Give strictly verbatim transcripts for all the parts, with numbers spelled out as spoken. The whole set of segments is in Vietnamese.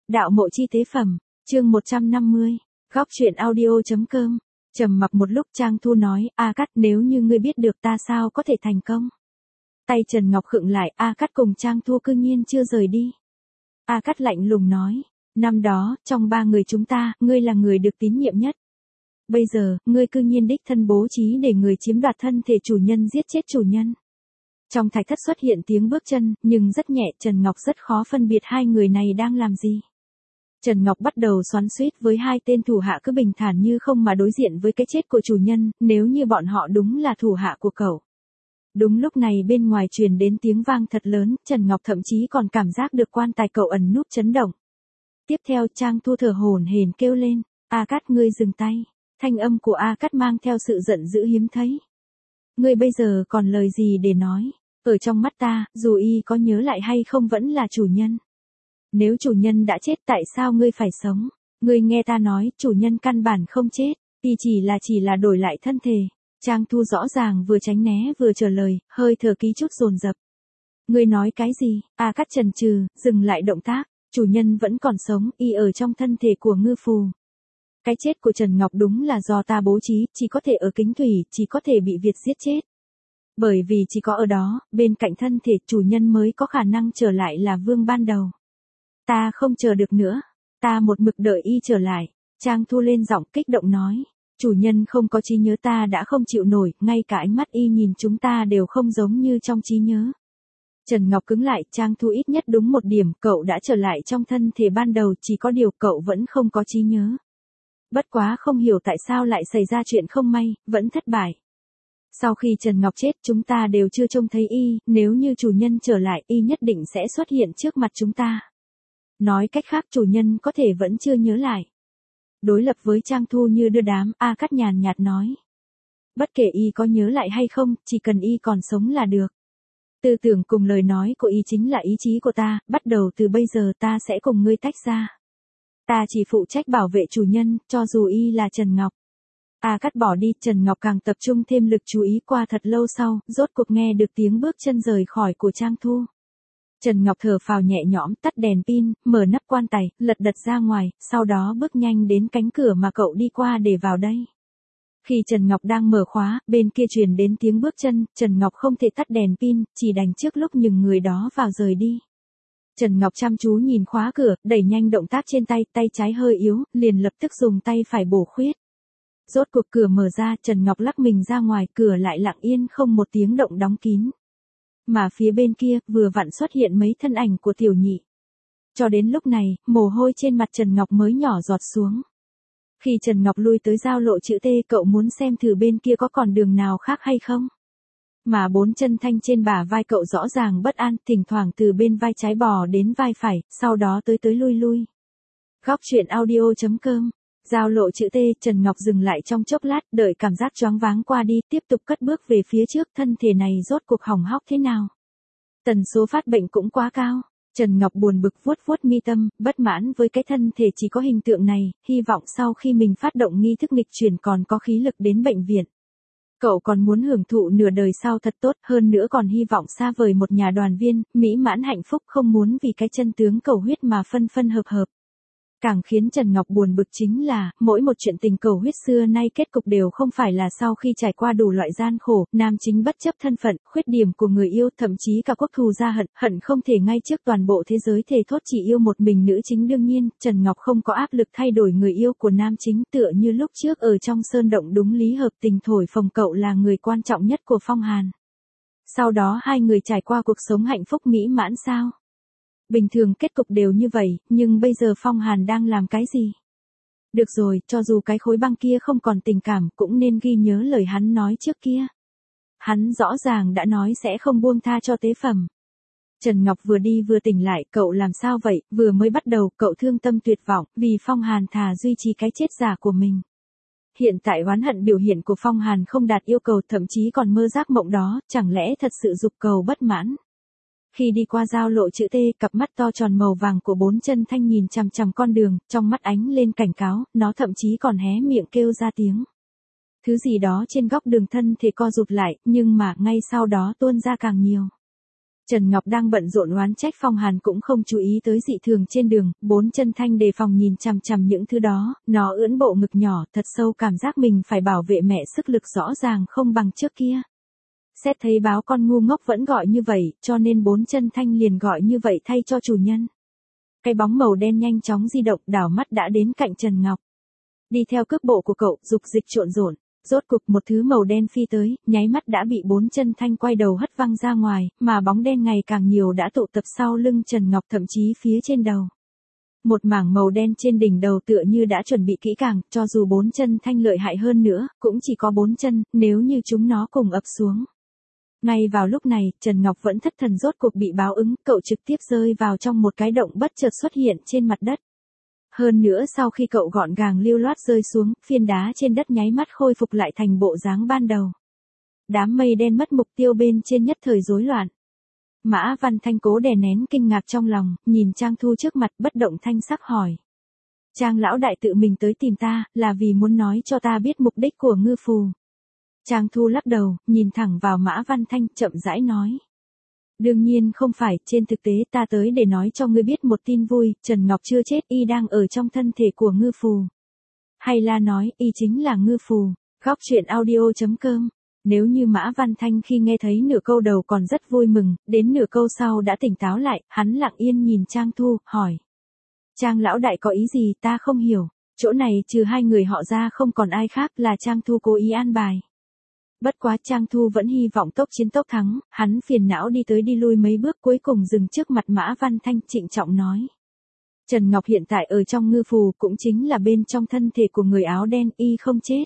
Đạo mộ chi tế phẩm, chương một trăm năm mươi, góc truyện audio.com. Trầm mặc một lúc Trang Thu nói, A Cát, nếu như ngươi biết được ta sao có thể thành công. Tay Trần Ngọc khựng lại, A Cát cùng Trang Thu cư nhiên chưa rời đi. A Cát lạnh lùng nói, năm đó, trong ba người chúng ta, ngươi là người được tín nhiệm nhất. Bây giờ, ngươi cư nhiên đích thân bố trí để người chiếm đoạt thân thể chủ nhân giết chết chủ nhân. Trong thạch thất xuất hiện tiếng bước chân, nhưng rất nhẹ, Trần Ngọc rất khó phân biệt hai người này đang làm gì. Trần Ngọc bắt đầu xoắn xuýt với hai tên thủ hạ cứ bình thản như không mà đối diện với cái chết của chủ nhân, nếu như bọn họ đúng là thủ hạ của cậu. Đúng lúc này bên ngoài truyền đến tiếng vang thật lớn, Trần Ngọc thậm chí còn cảm giác được quan tài cậu ẩn núp chấn động. Tiếp theo Trang Thu thở hổn hển kêu lên, A Cát, ngươi dừng tay. Thanh âm của A Cát mang theo sự giận dữ hiếm thấy. Ngươi bây giờ còn lời gì để nói? Ở trong mắt ta, dù y có nhớ lại hay không vẫn là chủ nhân. Nếu chủ nhân đã chết tại sao ngươi phải sống? Ngươi nghe ta nói, chủ nhân căn bản không chết, y chỉ là chỉ là đổi lại thân thể. Trang Thu rõ ràng vừa tránh né vừa trả lời, hơi thở ký chút dồn dập. Ngươi nói cái gì? A Cát chần chừ, dừng lại động tác, chủ nhân vẫn còn sống, y ở trong thân thể của ngư phù. Cái chết của Trần Ngọc đúng là do ta bố trí, chỉ có thể ở Kính Thủy, chỉ có thể bị Việt giết chết. Bởi vì chỉ có ở đó, bên cạnh thân thể chủ nhân mới có khả năng trở lại là vương ban đầu. Ta không chờ được nữa, ta một mực đợi y trở lại. Trang Thu lên giọng kích động nói, chủ nhân không có trí nhớ ta đã không chịu nổi, ngay cả ánh mắt y nhìn chúng ta đều không giống như trong trí nhớ. Trần Ngọc cứng lại, Trang Thu ít nhất đúng một điểm, cậu đã trở lại trong thân thể ban đầu, chỉ có điều cậu vẫn không có trí nhớ. Bất quá không hiểu tại sao lại xảy ra chuyện không may, vẫn thất bại. Sau khi Trần Ngọc chết chúng ta đều chưa trông thấy y, nếu như chủ nhân trở lại y nhất định sẽ xuất hiện trước mặt chúng ta. Nói cách khác chủ nhân có thể vẫn chưa nhớ lại. Đối lập với Trang Thu như đưa đám, A Cát nhàn nhạt nói. Bất kể y có nhớ lại hay không, chỉ cần y còn sống là được. Tư tưởng cùng lời nói của y chính là ý chí của ta, bắt đầu từ bây giờ ta sẽ cùng ngươi tách ra. Ta chỉ phụ trách bảo vệ chủ nhân, cho dù y là Trần Ngọc. A Cát bỏ đi, Trần Ngọc càng tập trung thêm lực chú ý qua thật lâu sau, rốt cuộc nghe được tiếng bước chân rời khỏi của Trang Thu. Trần Ngọc thở phào nhẹ nhõm, tắt đèn pin, mở nắp quan tài, lật đật ra ngoài, sau đó bước nhanh đến cánh cửa mà cậu đi qua để vào đây. Khi Trần Ngọc đang mở khóa, bên kia truyền đến tiếng bước chân, Trần Ngọc không thể tắt đèn pin, chỉ đành trước lúc nhường người đó vào rời đi. Trần Ngọc chăm chú nhìn khóa cửa, đẩy nhanh động tác trên tay, tay trái hơi yếu, liền lập tức dùng tay phải bổ khuyết. Rốt cuộc cửa mở ra, Trần Ngọc lắc mình ra ngoài, cửa lại lặng yên không một tiếng động đóng kín. Mà phía bên kia, vừa vặn xuất hiện mấy thân ảnh của tiểu nhị. Cho đến lúc này, mồ hôi trên mặt Trần Ngọc mới nhỏ giọt xuống. Khi Trần Ngọc lui tới giao lộ chữ T, cậu muốn xem thử bên kia có còn đường nào khác hay không? Mà bốn chân thanh trên bả vai cậu rõ ràng bất an, thỉnh thoảng từ bên vai trái bò đến vai phải, sau đó tới tới lui lui. Góc truyện audio.com. Giao lộ chữ T, Trần Ngọc dừng lại trong chốc lát, đợi cảm giác choáng váng qua đi, tiếp tục cất bước về phía trước, thân thể này rốt cuộc hỏng hóc thế nào? Tần số phát bệnh cũng quá cao. Trần Ngọc buồn bực vuốt vuốt mi tâm, bất mãn với cái thân thể chỉ có hình tượng này, hy vọng sau khi mình phát động nghi thức nghịch chuyển còn có khí lực đến bệnh viện. Cậu còn muốn hưởng thụ nửa đời sau thật tốt, hơn nữa còn hy vọng xa vời một nhà đoàn viên, mỹ mãn hạnh phúc, không muốn vì cái chân tướng cầu huyết mà phân phân hợp hợp. Càng khiến Trần Ngọc buồn bực chính là, mỗi một chuyện tình cầu huyết xưa nay kết cục đều không phải là sau khi trải qua đủ loại gian khổ, nam chính bất chấp thân phận, khuyết điểm của người yêu, thậm chí cả quốc thù ra hận, hận không thể ngay trước toàn bộ thế giới thề thốt chỉ yêu một mình nữ chính. Đương nhiên, Trần Ngọc không có áp lực thay đổi người yêu của nam chính, tựa như lúc trước ở trong sơn động đúng lý hợp tình thổi phồng cậu là người quan trọng nhất của Phong Hàn. Sau đó hai người trải qua cuộc sống hạnh phúc mỹ mãn sao? Bình thường kết cục đều như vậy, nhưng bây giờ Phong Hàn đang làm cái gì? Được rồi, cho dù cái khối băng kia không còn tình cảm, cũng nên ghi nhớ lời hắn nói trước kia. Hắn rõ ràng đã nói sẽ không buông tha cho tế phẩm. Trần Ngọc vừa đi vừa tỉnh lại, cậu làm sao vậy? Vừa mới bắt đầu, cậu thương tâm tuyệt vọng, vì Phong Hàn thà duy trì cái chết giả của mình. Hiện tại oán hận biểu hiện của Phong Hàn không đạt yêu cầu, thậm chí còn mơ giác mộng đó, chẳng lẽ thật sự dục cầu bất mãn? Khi đi qua giao lộ chữ T, cặp mắt to tròn màu vàng của bốn chân thanh nhìn chằm chằm con đường, trong mắt ánh lên cảnh cáo, nó thậm chí còn hé miệng kêu ra tiếng. Thứ gì đó trên góc đường thân thể co rụt lại, nhưng mà ngay sau đó tuôn ra càng nhiều. Trần Ngọc đang bận rộn oán trách Phong Hàn cũng không chú ý tới dị thường trên đường, bốn chân thanh đề phòng nhìn chằm chằm những thứ đó, nó ưỡn bộ ngực nhỏ, thật sâu cảm giác mình phải bảo vệ mẹ, sức lực rõ ràng không bằng trước kia. Xét thấy báo con ngu ngốc vẫn gọi như vậy, cho nên bốn chân thanh liền gọi như vậy thay cho chủ nhân. Cái bóng màu đen nhanh chóng di động, đảo mắt đã đến cạnh Trần Ngọc. Đi theo cước bộ của cậu, dục dịch trộn rộn. Rốt cục một thứ màu đen phi tới, nháy mắt đã bị bốn chân thanh quay đầu hất văng ra ngoài, mà bóng đen ngày càng nhiều đã tụ tập sau lưng Trần Ngọc, thậm chí phía trên đầu. Một mảng màu đen trên đỉnh đầu tựa như đã chuẩn bị kỹ càng, cho dù bốn chân thanh lợi hại hơn nữa, cũng chỉ có bốn chân, nếu như chúng nó cùng ập xuống. Ngay vào lúc này, Trần Ngọc vẫn thất thần, rốt cuộc bị báo ứng, cậu trực tiếp rơi vào trong một cái động bất chợt xuất hiện trên mặt đất. Hơn nữa sau khi cậu gọn gàng lưu loát rơi xuống, phiến đá trên đất nháy mắt khôi phục lại thành bộ dáng ban đầu. Đám mây đen mất mục tiêu bên trên nhất thời rối loạn. Mã Văn Thanh cố đè nén kinh ngạc trong lòng, nhìn Trang Thu trước mặt bất động thanh sắc hỏi. Trang lão đại tự mình tới tìm ta, là vì muốn nói cho ta biết mục đích của ngư phù. Trang Thu lắc đầu, nhìn thẳng vào Mã Văn Thanh, chậm rãi nói. Đương nhiên không phải, trên thực tế ta tới để nói cho ngươi biết một tin vui, Trần Ngọc chưa chết, y đang ở trong thân thể của ngư phù. Hay là nói, y chính là ngư phù. Góc truyện audio chấm com. Nếu như Mã Văn Thanh khi nghe thấy nửa câu đầu còn rất vui mừng, đến nửa câu sau đã tỉnh táo lại, hắn lặng yên nhìn Trang Thu, hỏi. Trang lão đại có ý gì ta không hiểu, chỗ này trừ hai người họ ra không còn ai khác, là Trang Thu cố ý an bài. Bất quá Trang Thu vẫn hy vọng tốc chiến tốc thắng, hắn phiền não đi tới đi lui mấy bước, cuối cùng dừng trước mặt Mã Văn Thanh, trịnh trọng nói. Trần Ngọc hiện tại ở trong ngư phù, cũng chính là bên trong thân thể của người áo đen, y không chết.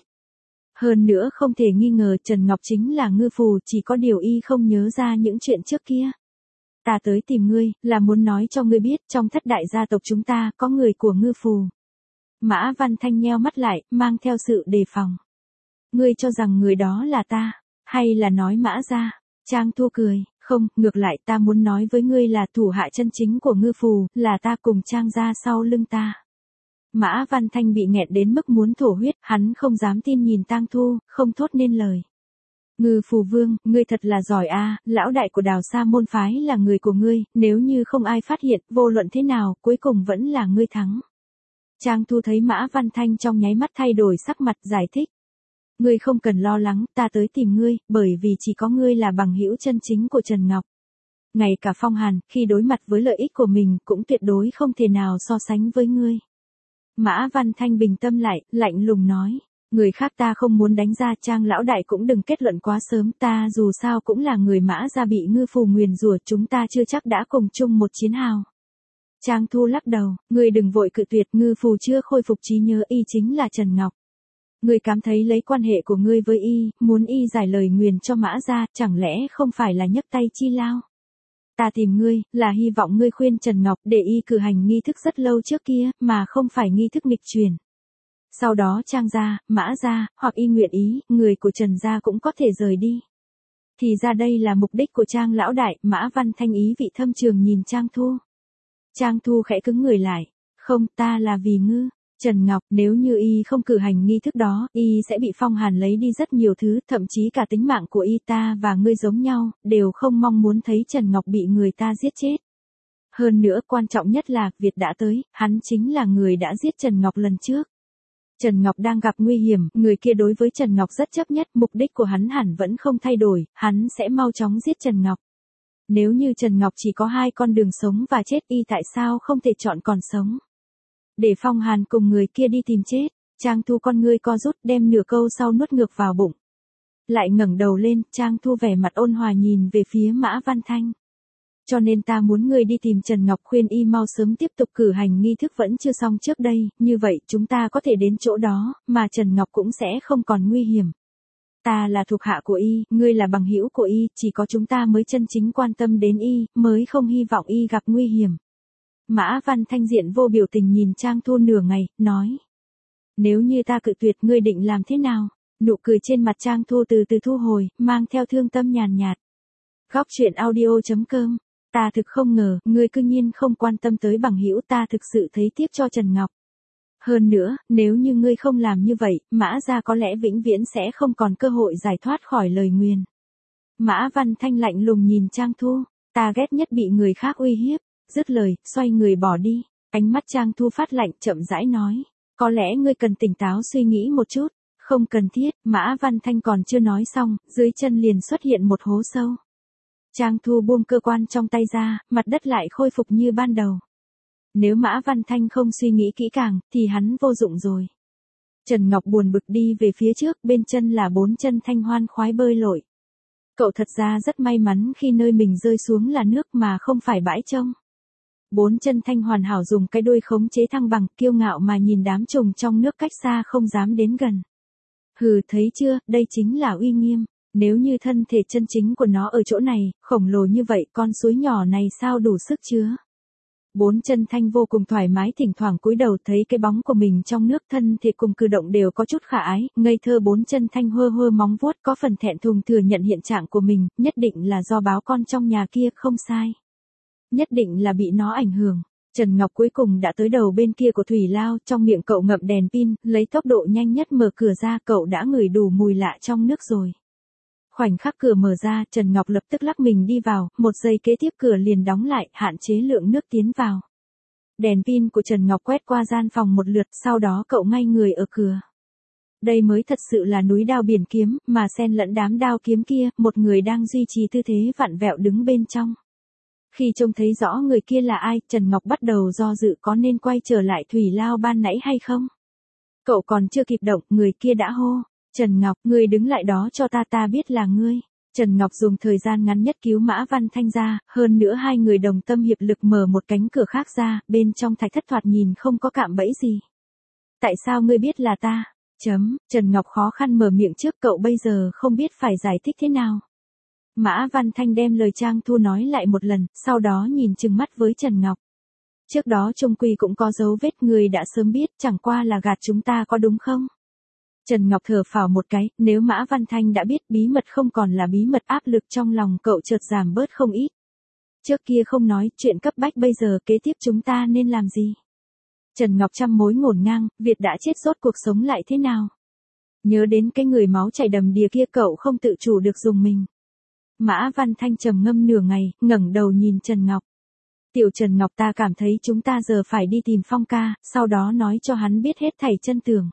Hơn nữa không thể nghi ngờ Trần Ngọc chính là ngư phù, chỉ có điều y không nhớ ra những chuyện trước kia. Ta tới tìm ngươi, là muốn nói cho ngươi biết, trong thất đại gia tộc chúng ta, có người của ngư phù. Mã Văn Thanh nheo mắt lại, mang theo sự đề phòng. Ngươi cho rằng người đó là ta, hay là nói Mã gia? Trang Thu cười, không, ngược lại ta muốn nói với ngươi là thủ hạ chân chính của ngư phù, là ta cùng Trang gia sau lưng ta. Mã Văn Thanh bị nghẹn đến mức muốn thổ huyết, hắn không dám tin nhìn Trang Thu, không thốt nên lời. Ngư phù vương, ngươi thật là giỏi a, lão đại của Đào Sa môn phái là người của ngươi, nếu như không ai phát hiện, vô luận thế nào, cuối cùng vẫn là ngươi thắng. Trang Thu thấy Mã Văn Thanh trong nháy mắt thay đổi sắc mặt, giải thích. Ngươi không cần lo lắng, ta tới tìm ngươi, bởi vì chỉ có ngươi là bằng hữu chân chính của Trần Ngọc. Ngay cả Phong Hàn, khi đối mặt với lợi ích của mình, cũng tuyệt đối không thể nào so sánh với ngươi. Mã Văn Thanh bình tâm lại, lạnh lùng nói. Người khác ta không muốn đánh ra, Trang lão đại cũng đừng kết luận quá sớm, ta dù sao cũng là người Mã gia bị ngư phù nguyền rủa, chúng ta chưa chắc đã cùng chung một chiến hào. Trang Thu lắc đầu, ngươi đừng vội cự tuyệt, ngư phù chưa khôi phục trí nhớ, y chính là Trần Ngọc. Ngươi cảm thấy lấy quan hệ của ngươi với y, muốn y giải lời nguyền cho Mã gia, chẳng lẽ không phải là nhấc tay chi lao? Ta tìm ngươi, là hy vọng ngươi khuyên Trần Ngọc để y cử hành nghi thức rất lâu trước kia, mà không phải nghi thức nghịch truyền. Sau đó Trang gia, Mã gia, hoặc y nguyện ý, người của Trần gia cũng có thể rời đi. Thì ra đây là mục đích của Trang lão đại, Mã Văn Thanh ý vị thâm trường nhìn Trang Thu. Trang Thu khẽ cứng người lại, không, ta là vì ngư. Trần Ngọc, nếu như y không cử hành nghi thức đó, y sẽ bị Phong Hàn lấy đi rất nhiều thứ, thậm chí cả tính mạng của y, ta và ngươi giống nhau, đều không mong muốn thấy Trần Ngọc bị người ta giết chết. Hơn nữa quan trọng nhất là, Việt đã tới, hắn chính là người đã giết Trần Ngọc lần trước. Trần Ngọc đang gặp nguy hiểm, người kia đối với Trần Ngọc rất chấp nhất, mục đích của hắn hẳn vẫn không thay đổi, hắn sẽ mau chóng giết Trần Ngọc. Nếu như Trần Ngọc chỉ có hai con đường sống và chết, y tại sao không thể chọn còn sống? Để Phong Hàn cùng người kia đi tìm chết. Trang Thu con ngươi co rút, đem nửa câu sau nuốt ngược vào bụng. Lại ngẩng đầu lên, Trang Thu vẻ mặt ôn hòa nhìn về phía Mã Văn Thanh. Cho nên ta muốn ngươi đi tìm Trần Ngọc, khuyên y mau sớm tiếp tục cử hành nghi thức vẫn chưa xong trước đây, như vậy chúng ta có thể đến chỗ đó, mà Trần Ngọc cũng sẽ không còn nguy hiểm. Ta là thuộc hạ của y, ngươi là bằng hữu của y, chỉ có chúng ta mới chân chính quan tâm đến y, mới không hy vọng y gặp nguy hiểm. Mã Văn Thanh diện vô biểu tình nhìn Trang Thu nửa ngày, nói. Nếu như ta cự tuyệt, ngươi định làm thế nào? Nụ cười trên mặt Trang Thu từ từ thu hồi, mang theo thương tâm nhàn nhạt. Góc truyện audio chấm com. Ta thực không ngờ, ngươi cư nhiên không quan tâm tới bằng hữu, ta thực sự thấy tiếc cho Trần Ngọc. Hơn nữa, nếu như ngươi không làm như vậy, Mã gia có lẽ vĩnh viễn sẽ không còn cơ hội giải thoát khỏi lời nguyền. Mã Văn Thanh lạnh lùng nhìn Trang Thu. Ta ghét nhất bị người khác uy hiếp. Dứt lời, xoay người bỏ đi. Ánh mắt Trang Thu phát lạnh, chậm rãi nói. Có lẽ ngươi cần tỉnh táo suy nghĩ một chút. Không cần thiết, Mã Văn Thanh còn chưa nói xong, dưới chân liền xuất hiện một hố sâu. Trang Thu buông cơ quan trong tay ra, mặt đất lại khôi phục như ban đầu. Nếu Mã Văn Thanh không suy nghĩ kỹ càng, thì hắn vô dụng rồi. Trần Ngọc buồn bực đi về phía trước, bên chân là bốn chân Thanh hoan khoái bơi lội. Cậu thật ra rất may mắn khi nơi mình rơi xuống là nước mà không phải bãi trông. Bốn chân Thanh hoàn hảo dùng cái đuôi khống chế thăng bằng, kiêu ngạo mà nhìn đám trùng trong nước cách xa không dám đến gần. Hừ, thấy chưa, đây chính là uy nghiêm. Nếu như thân thể chân chính của nó ở chỗ này, khổng lồ như vậy, con suối nhỏ này sao đủ sức chứa. Bốn chân Thanh vô cùng thoải mái, thỉnh thoảng cúi đầu thấy cái bóng của mình trong nước, thân thể cùng cử động đều có chút khả ái, ngây thơ. Bốn chân Thanh hơ hơ móng vuốt, có phần thẹn thùng thừa nhận hiện trạng của mình, nhất định là do báo con trong nhà kia không sai. Nhất định là bị nó ảnh hưởng. Trần Ngọc cuối cùng đã tới đầu bên kia của thủy lao, trong miệng cậu ngậm đèn pin, lấy tốc độ nhanh nhất mở cửa ra, cậu đã ngửi đủ mùi lạ trong nước rồi. Khoảnh khắc cửa mở ra, Trần Ngọc lập tức lắc mình đi vào, một giây kế tiếp cửa liền đóng lại, hạn chế lượng nước tiến vào. Đèn pin của Trần Ngọc quét qua gian phòng một lượt, sau đó cậu ngay người ở cửa. Đây mới thật sự là núi đao biển kiếm, mà xen lẫn đám đao kiếm kia, một người đang duy trì tư thế vặn vẹo đứng bên trong. Khi trông thấy rõ người kia là ai, Trần Ngọc bắt đầu do dự có nên quay trở lại thủy lao ban nãy hay không. Cậu còn chưa kịp động, người kia đã hô. Trần Ngọc, ngươi đứng lại đó cho ta, ta biết là ngươi. Trần Ngọc dùng thời gian ngắn nhất cứu Mã Văn Thanh ra, hơn nữa hai người đồng tâm hiệp lực mở một cánh cửa khác ra, bên trong thạch thất thoạt nhìn không có cạm bẫy gì. Tại sao ngươi biết là ta? Chấm, Trần Ngọc khó khăn mở miệng trước, cậu bây giờ không biết phải giải thích thế nào. Mã Văn Thanh đem lời Trang Thu nói lại một lần, sau đó nhìn chừng mắt với Trần Ngọc. Trước đó trung quy cũng có dấu vết, người đã sớm biết, chẳng qua là gạt chúng ta có đúng không? Trần Ngọc thở phào một cái, nếu Mã Văn Thanh đã biết, bí mật không còn là bí mật, áp lực trong lòng cậu chợt giảm bớt không ít. Trước kia không nói, chuyện cấp bách bây giờ kế tiếp chúng ta nên làm gì? Trần Ngọc trăm mối ngổn ngang, Việt đã chết rốt cuộc sống lại thế nào? Nhớ đến cái người máu chảy đầm đìa kia, cậu không tự chủ được dùng mình. Mã Văn Thanh trầm ngâm nửa ngày, ngẩng đầu nhìn Trần Ngọc. Tiểu Trần Ngọc, ta cảm thấy chúng ta giờ phải đi tìm Phong ca, sau đó nói cho hắn biết hết thảy chân tường.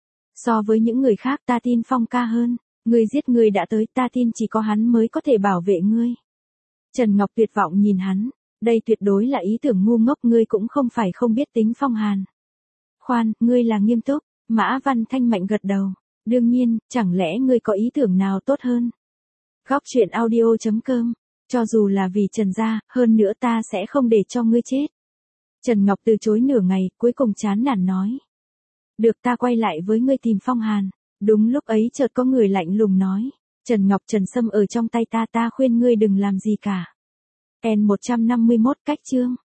So với những người khác, ta tin Phong ca hơn. Ngươi giết người đã tới, ta tin chỉ có hắn mới có thể bảo vệ ngươi. Trần Ngọc tuyệt vọng nhìn hắn. Đây tuyệt đối là ý tưởng ngu ngốc, ngươi cũng không phải không biết tính Phong Hàn. Khoan, ngươi là nghiêm túc. Mã Văn Thanh mạnh gật đầu. Đương nhiên, chẳng lẽ ngươi có ý tưởng nào tốt hơn? Góc truyện audio chấm com. Cho dù là vì Trần gia, hơn nữa ta sẽ không để cho ngươi chết. Trần Ngọc từ chối nửa ngày, cuối cùng chán nản nói. Được, ta quay lại với ngươi tìm Phong Hàn. Đúng lúc ấy chợt có người lạnh lùng nói. Trần Ngọc, Trần Sâm ở trong tay ta, ta khuyên ngươi đừng làm gì cả. N một trăm năm mươi mốt cách chương.